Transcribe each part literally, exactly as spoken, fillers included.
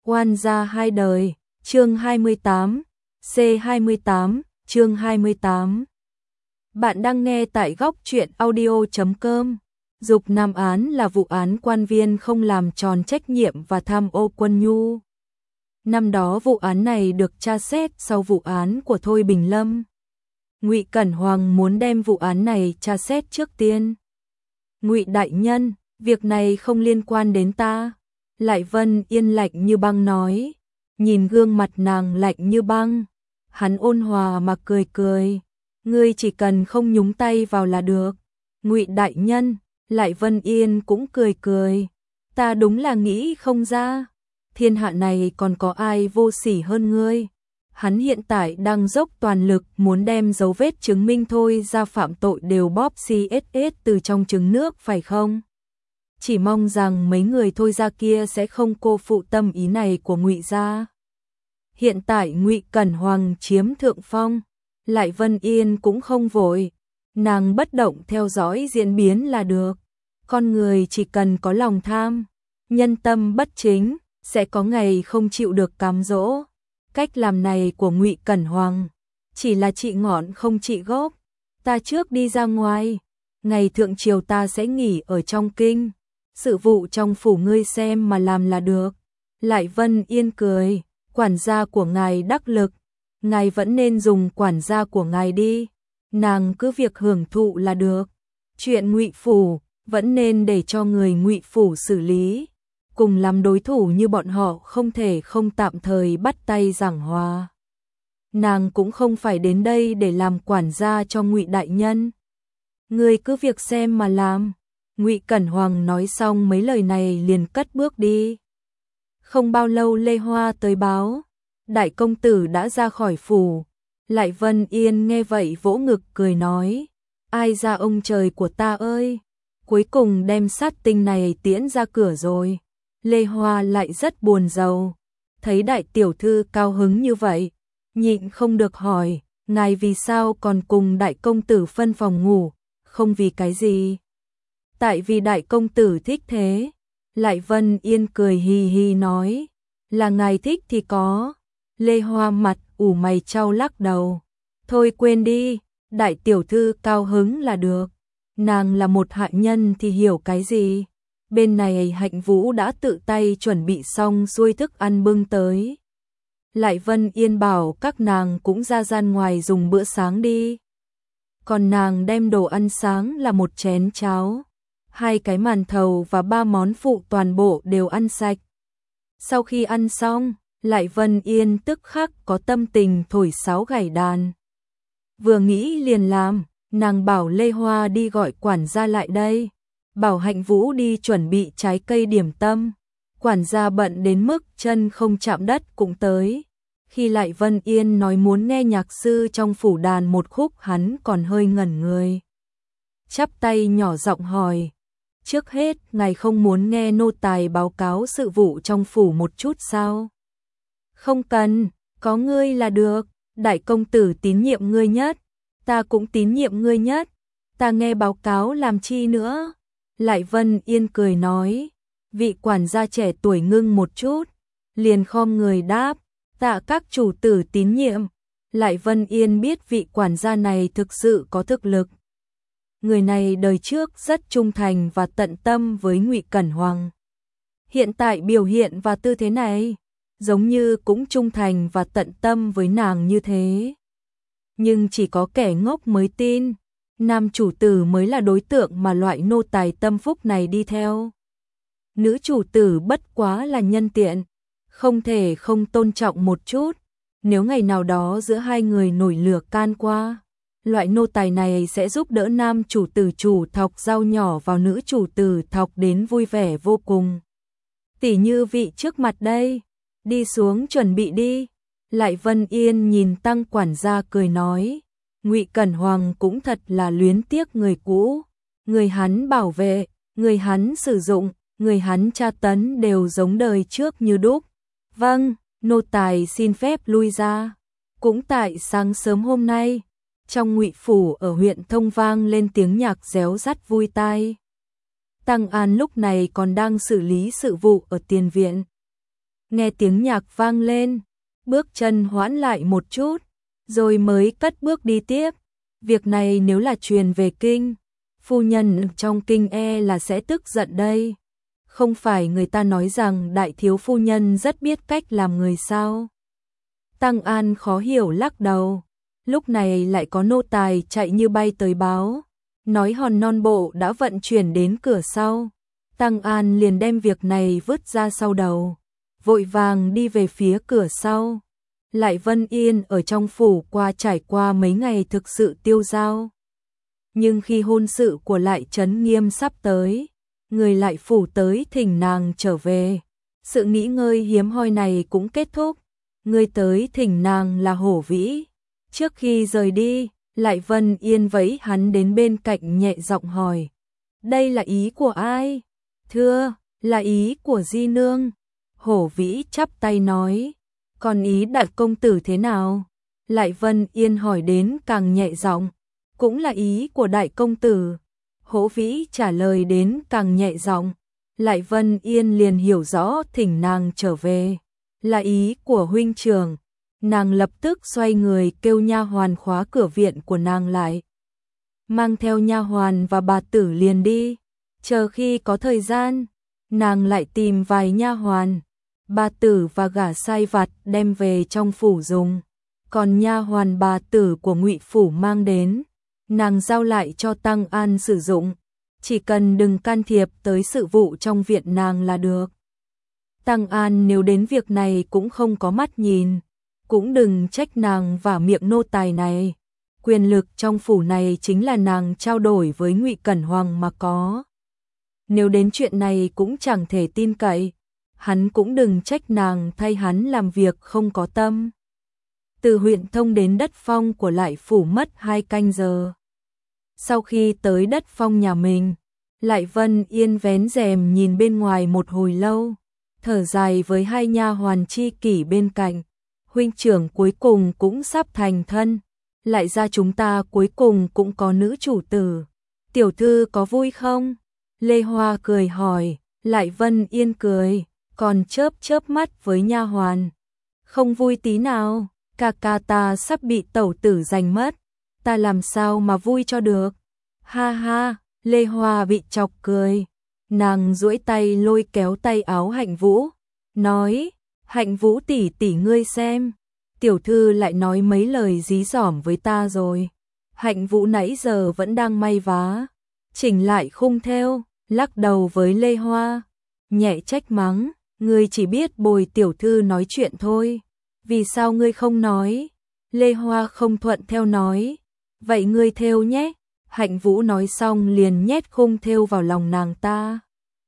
Oan gia hai đời, chương hai mươi tám, C hai mươi tám, chương hai mươi tám. Bạn đang nghe tại góc truyện audio chấm com. Dục Nam án là vụ án quan viên không làm tròn trách nhiệm và tham ô quân nhu. Năm đó vụ án này được tra xét sau vụ án của Thôi Bình Lâm. Ngụy Cẩn Hoàng muốn đem vụ án này tra xét trước tiên. Ngụy đại nhân, việc này không liên quan đến ta. Lại Vân Yên lạnh như băng nói, nhìn gương mặt nàng lạnh như băng, hắn ôn hòa mà cười cười, ngươi chỉ cần không nhúng tay vào là được. Ngụy đại nhân, Lại Vân Yên cũng cười cười, ta đúng là nghĩ không ra, thiên hạ này còn có ai vô sỉ hơn ngươi. Hắn hiện tại đang dốc toàn lực muốn đem dấu vết chứng minh Thôi ra phạm tội đều bóp xê ét ét từ trong trứng nước phải không? Chỉ mong rằng mấy người Thôi gia kia sẽ không cô phụ tâm ý này của Ngụy gia. Hiện tại Ngụy Cẩn Hoàng chiếm thượng phong, Lại Vân Yên cũng không vội, nàng bất động theo dõi diễn biến là được. Con người chỉ cần có lòng tham, nhân tâm bất chính, sẽ có ngày không chịu được cám dỗ. Cách làm này của Ngụy Cẩn Hoàng chỉ là trị ngọn không trị gốc. Ta trước đi ra ngoài, ngày thượng triều ta sẽ nghỉ ở trong kinh. Sự vụ trong phủ ngươi xem mà làm là được. Lại Vân Yên cười, quản gia của ngài đắc lực, ngài vẫn nên dùng quản gia của ngài đi, nàng cứ việc hưởng thụ là được. Chuyện Ngụy phủ vẫn nên để cho người Ngụy phủ xử lý, cùng làm đối thủ như bọn họ không thể không tạm thời bắt tay giảng hòa. Nàng cũng không phải đến đây để làm quản gia cho Ngụy đại nhân. Ngươi cứ việc xem mà làm. Ngụy Cẩn Hoàng nói xong mấy lời này liền cất bước đi. Không bao lâu Lê Hoa tới báo, đại công tử đã ra khỏi phủ. Lại Vân Yên nghe vậy vỗ ngực cười nói, ai ra ông trời của ta ơi, cuối cùng đem sát tinh này tiễn ra cửa rồi. Lê Hoa lại rất buồn rầu, thấy đại tiểu thư cao hứng như vậy, nhịn không được hỏi, ngài vì sao còn cùng đại công tử phân phòng ngủ, không vì cái gì? Tại vì đại công tử thích thế. Lại Vân Yên cười hì hì nói, là ngài thích thì có. Lê Hoa mặt ủ mày chau lắc đầu, thôi quên đi, đại tiểu thư cao hứng là được, nàng là một hạ nhân thì hiểu cái gì. Bên này Hạnh Vũ đã tự tay chuẩn bị xong xuôi thức ăn bưng tới. Lại Vân Yên bảo các nàng cũng ra gian ngoài dùng bữa sáng đi. Còn nàng đem đồ ăn sáng là một chén cháo, hai cái màn thầu và ba món phụ toàn bộ đều ăn sạch. Sau khi ăn xong, Lại Vân Yên tức khắc có tâm tình thổi sáo gảy đàn. Vừa nghĩ liền làm, nàng bảo Lê Hoa đi gọi quản gia lại đây, bảo Hạnh Vũ đi chuẩn bị trái cây điểm tâm. Quản gia bận đến mức chân không chạm đất cũng tới. Khi Lại Vân Yên nói muốn nghe nhạc sư trong phủ đàn một khúc, hắn còn hơi ngẩn người. Chắp tay nhỏ giọng hỏi, trước hết ngài không muốn nghe nô tài báo cáo sự vụ trong phủ một chút sao? Không cần, có ngươi là được, đại công tử tín nhiệm ngươi nhất, ta cũng tín nhiệm ngươi nhất, ta nghe báo cáo làm chi nữa? Lại Vân Yên cười nói, vị quản gia trẻ tuổi ngưng một chút, liền khom người đáp, tạ các chủ tử tín nhiệm. Lại Vân Yên biết vị quản gia này thực sự có thực lực. Người này đời trước rất trung thành và tận tâm với Ngụy Cẩn Hoàng. Hiện tại biểu hiện và tư thế này, giống như cũng trung thành và tận tâm với nàng như thế. Nhưng chỉ có kẻ ngốc mới tin, nam chủ tử mới là đối tượng mà loại nô tài tâm phúc này đi theo. Nữ chủ tử bất quá là nhân tiện, không thể không tôn trọng một chút. Nếu ngày nào đó giữa hai người nổi lửa can qua, loại nô tài này sẽ giúp đỡ nam chủ tử chủ thọc dao nhỏ vào nữ chủ tử thọc đến vui vẻ vô cùng. Tỉ như vị trước mặt đây, đi xuống chuẩn bị đi. Lại Vân Yên nhìn tăng quản gia cười nói, Ngụy Cẩn Hoàng cũng thật là luyến tiếc người cũ, người hắn bảo vệ, người hắn sử dụng, người hắn tra tấn đều giống đời trước như đúc. Vâng, nô tài xin phép lui ra. Cũng tại sáng sớm hôm nay, trong Ngụy phủ ở huyện Thông vang lên tiếng nhạc réo rắt vui tai. Tăng An lúc này còn đang xử lý sự vụ ở tiền viện. nghe tiếng nhạc vang lên, bước chân hoãn lại một chút, rồi mới cất bước đi tiếp. Việc này nếu là truyền về kinh, phu nhân trong kinh e là sẽ tức giận đây. Không phải người ta nói rằng đại thiếu phu nhân rất biết cách làm người sao? Tăng An khó hiểu lắc đầu, lúc này lại có nô tài chạy như bay tới báo, nói hòn non bộ đã vận chuyển đến cửa sau. Tăng An liền đem việc này vứt ra sau đầu, vội vàng đi về phía cửa sau. Lại Vân Yên ở trong phủ qua trải qua mấy ngày thực sự tiêu dao. Nhưng khi hôn sự của Lại Trấn Nghiêm sắp tới, người Lại phủ tới thỉnh nàng trở về. Sự nghỉ ngơi hiếm hoi này cũng kết thúc. Người tới thỉnh nàng là Hổ Vĩ. Trước khi rời đi, Lại Vân Yên vẫy hắn đến bên cạnh nhẹ giọng hỏi: đây là ý của ai? Thưa, là ý của Di Nương. Hổ Vĩ chắp tay nói: còn ý đại công tử thế nào? Lại Vân Yên hỏi đến càng nhẹ giọng: cũng là ý của đại công tử. Hổ Vĩ trả lời đến càng nhẹ giọng. Lại Vân Yên liền hiểu rõ thỉnh nàng trở về là ý của huynh trưởng. Nàng lập tức xoay người kêu nha hoàn khóa cửa viện của nàng lại, mang theo nha hoàn và bà tử liền đi. Chờ khi có thời gian, nàng lại tìm vài nha hoàn, bà tử và gả sai vặt đem về trong phủ dùng. Còn nha hoàn bà tử của Ngụy phủ mang đến, nàng giao lại cho Tăng An sử dụng, chỉ cần đừng can thiệp tới sự vụ trong viện nàng là được. Tăng An nếu đến việc này cũng không có mắt nhìn, cũng đừng trách nàng vả miệng nô tài này. Quyền lực trong phủ này chính là nàng trao đổi với Ngụy Cẩn Hoàng mà có. Nếu đến chuyện này cũng chẳng thể tin cậy, hắn cũng đừng trách nàng thay hắn làm việc không có tâm. Từ huyện thông đến đất phong của Lại phủ mất hai canh giờ. Sau khi tới đất phong nhà mình, Lại Vân Yên vén rèm nhìn bên ngoài một hồi lâu, thở dài với hai nha hoàn chi kỷ bên cạnh. Huynh trưởng cuối cùng cũng sắp thành thân, Lại ra chúng ta cuối cùng cũng có nữ chủ tử. Tiểu thư có vui không? Lê Hoa cười hỏi. Lại Vân Yên cười, còn chớp chớp mắt với nha hoàn. Không vui tí nào, ca ca ta sắp bị tẩu tử giành mất, ta làm sao mà vui cho được. Ha ha, Lê Hoa bị chọc cười. Nàng duỗi tay lôi kéo tay áo Hạnh Vũ, nói: Hạnh Vũ tỷ tỷ ngươi xem, tiểu thư lại nói mấy lời dí dỏm với ta rồi. Hạnh Vũ nãy giờ vẫn đang may vá, chỉnh lại khung thêu, lắc đầu với Lê Hoa, nhẹ trách mắng: ngươi chỉ biết bồi tiểu thư nói chuyện thôi, vì sao ngươi không nói? Lê Hoa không thuận theo nói: vậy ngươi thêu nhé. Hạnh Vũ nói xong liền nhét khung thêu vào lòng nàng ta.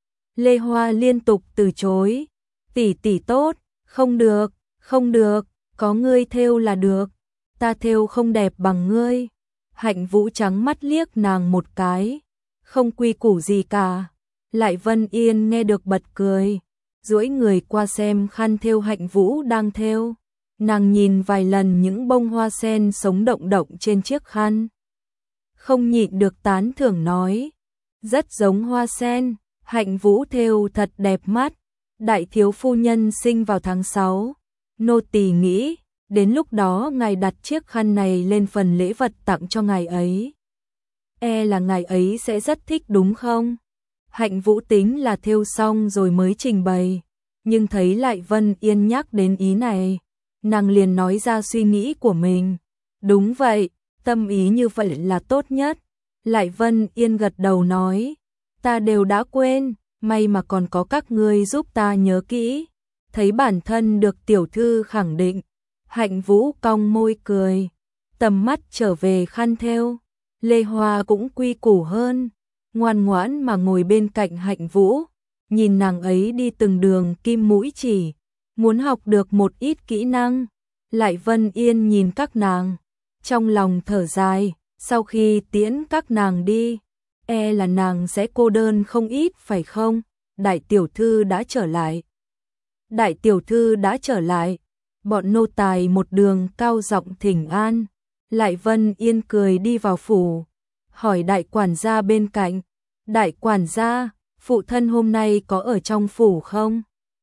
Lê Hoa liên tục từ chối: tỷ tỷ tốt, không được, không được, có ngươi thêu là được, ta thêu không đẹp bằng ngươi. Hạnh Vũ trắng mắt liếc nàng một cái, không quy củ gì cả. Lại Vân Yên nghe được bật cười, duỗi người qua xem khăn thêu Hạnh Vũ đang thêu. Nàng nhìn vài lần những bông hoa sen sống động động trên chiếc khăn, không nhịn được tán thưởng nói: rất giống hoa sen, Hạnh Vũ thêu thật đẹp mắt. Đại thiếu phu nhân sinh vào tháng sáu, nô tỳ nghĩ đến lúc đó ngài đặt chiếc khăn này lên phần lễ vật tặng cho ngài ấy, e là ngài ấy sẽ rất thích đúng không? Hạnh Vũ tính là thêu xong rồi mới trình bày, nhưng thấy Lại Vân Yên nhắc đến ý này, nàng liền nói ra suy nghĩ của mình. Đúng vậy, tâm ý như vậy là tốt nhất. Lại Vân Yên gật đầu nói: ta đều đã quên, may mà còn có các ngươi giúp ta nhớ kỹ. Thấy bản thân được tiểu thư khẳng định, Hạnh Vũ cong môi cười, tầm mắt trở về khăn thêu. Lê Hoa cũng quy củ hơn, ngoan ngoãn mà ngồi bên cạnh Hạnh Vũ, nhìn nàng ấy đi từng đường kim mũi chỉ, muốn học được một ít kỹ năng. Lại Vân Yên nhìn các nàng, trong lòng thở dài, sau khi tiễn các nàng đi, e là nàng sẽ cô đơn không ít phải không? Đại tiểu thư đã trở lại. Đại tiểu thư đã trở lại. Bọn nô tài một đường cao giọng thỉnh an. Lại Vân Yên cười đi vào phủ, hỏi đại quản gia bên cạnh: đại quản gia, phụ thân hôm nay có ở trong phủ không?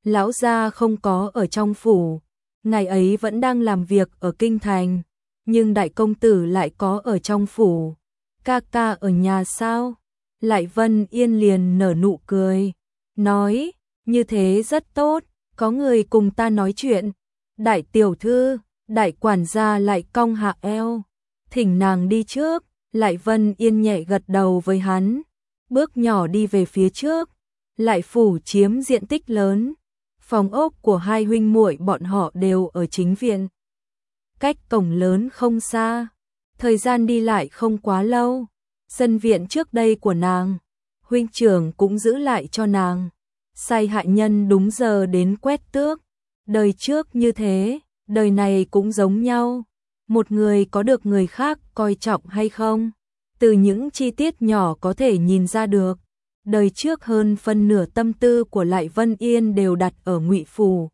lão gia không có ở trong phủ, ngày ấy vẫn đang làm việc ở kinh thành, nhưng đại công tử lại có ở trong phủ. Ca ca ở nhà sao? Lại Vân Yên liền nở nụ cười, nói, như thế rất tốt, có người cùng ta nói chuyện. Đại tiểu thư, đại quản gia lại cong hạ eo, thỉnh nàng đi trước. Lại Vân Yên nhẹ gật đầu với hắn, bước nhỏ đi về phía trước. Lại phủ chiếm diện tích lớn, phòng ốc của hai huynh muội bọn họ đều ở chính viện, cách cổng lớn không xa, thời gian đi lại không quá lâu. Sân viện trước đây của nàng, huynh trưởng cũng giữ lại cho nàng, sai hạ nhân đúng giờ đến quét tước. Đời trước như thế, đời này cũng giống nhau. Một người có được người khác coi trọng hay không, từ những chi tiết nhỏ có thể nhìn ra được. Đời trước hơn phân nửa tâm tư của Lại Vân Yên đều đặt ở Ngụy phủ,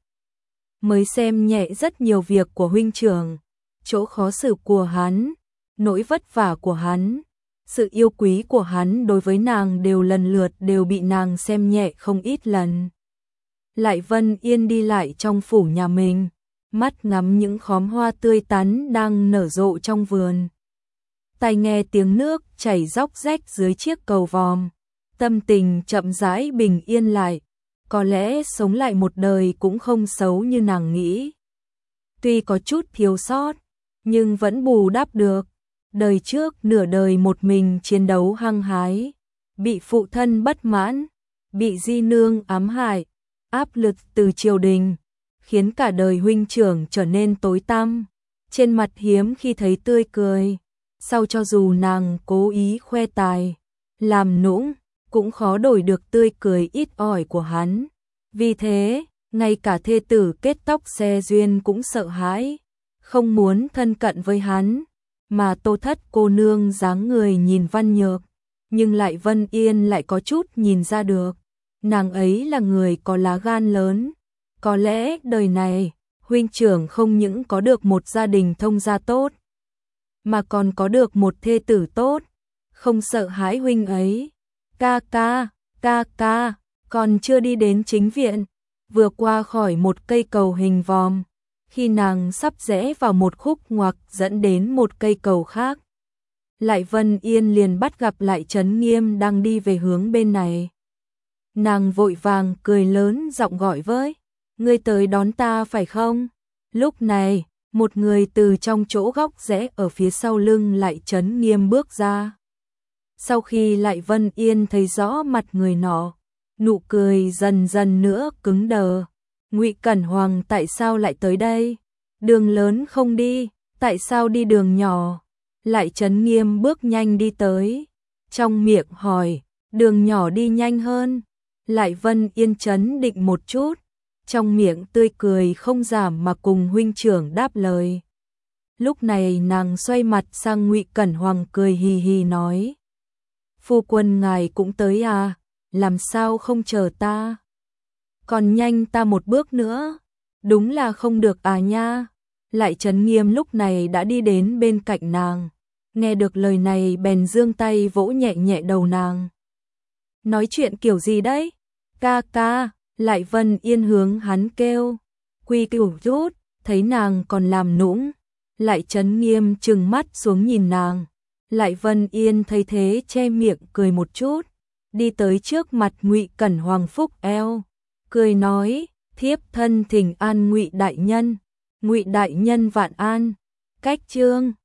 mới xem nhẹ rất nhiều việc của huynh trưởng, chỗ khó xử của hắn, nỗi vất vả của hắn, sự yêu quý của hắn đối với nàng đều lần lượt đều bị nàng xem nhẹ không ít lần. Lại Vân Yên đi lại trong phủ nhà mình, mắt ngắm những khóm hoa tươi tắn đang nở rộ trong vườn, tai nghe tiếng nước chảy róc rách dưới chiếc cầu vòm, tâm tình chậm rãi bình yên lại. Có lẽ sống lại một đời cũng không xấu như nàng nghĩ. Tuy có chút thiếu sót, nhưng vẫn bù đắp được. Đời trước nửa đời một mình chiến đấu hăng hái, bị phụ thân bất mãn, bị di nương ám hại, áp lực từ triều đình, khiến cả đời huynh trưởng trở nên tối tăm, trên mặt hiếm khi thấy tươi cười. Sau cho dù nàng cố ý khoe tài, làm nũng, cũng khó đổi được tươi cười ít ỏi của hắn. Vì thế, ngay cả thê tử kết tóc xe duyên cũng sợ hãi, không muốn thân cận với hắn. Mà Tô Thất cô nương dáng người nhìn văn nhược, nhưng lại Vân Yên lại có chút nhìn ra được, nàng ấy là người có lá gan lớn. Có lẽ đời này, huynh trưởng không những có được một gia đình thông gia tốt, mà còn có được một thê tử tốt, không sợ hãi huynh ấy. Ca ca, ca ca, còn chưa đi đến chính viện, vừa qua khỏi một cây cầu hình vòm, khi nàng sắp rẽ vào một khúc ngoặc dẫn đến một cây cầu khác, Lại Vân Yên liền bắt gặp Lại Trấn Nghiêm đang đi về hướng bên này. Nàng vội vàng cười lớn giọng gọi với, ngươi tới đón ta phải không? Lúc này, một người từ trong chỗ góc rẽ ở phía sau lưng Lại Trấn Nghiêm bước ra. Sau khi Lại Vân Yên thấy rõ mặt người nọ, nụ cười dần dần nữa cứng đờ. Ngụy Cẩn Hoàng tại sao lại tới đây? Đường lớn không đi, tại sao đi đường nhỏ? Lại Trấn Nghiêm bước nhanh đi tới, trong miệng hỏi, đường nhỏ đi nhanh hơn. Lại Vân Yên trấn định một chút, trong miệng tươi cười không giảm mà cùng huynh trưởng đáp lời. Lúc này nàng xoay mặt sang Ngụy Cẩn Hoàng cười hì hì nói, phu quân ngài cũng tới à, làm sao không chờ ta? Còn nhanh ta một bước nữa, đúng là không được à nha. Lại Trấn Nghiêm lúc này đã đi đến bên cạnh nàng, nghe được lời này bèn giương tay vỗ nhẹ nhẹ đầu nàng. Nói chuyện kiểu gì đấy? Ca ca, Lại Vân Yên hướng hắn kêu, quy củ chút, thấy nàng còn làm nũng. Lại Trấn Nghiêm trừng mắt xuống nhìn nàng. Lại Vân Yên thấy thế che miệng cười một chút, đi tới trước mặt Ngụy Cẩn Hoàng phúc eo, cười nói, thiếp thân thỉnh an Ngụy đại nhân. Ngụy đại nhân vạn an. Cách chương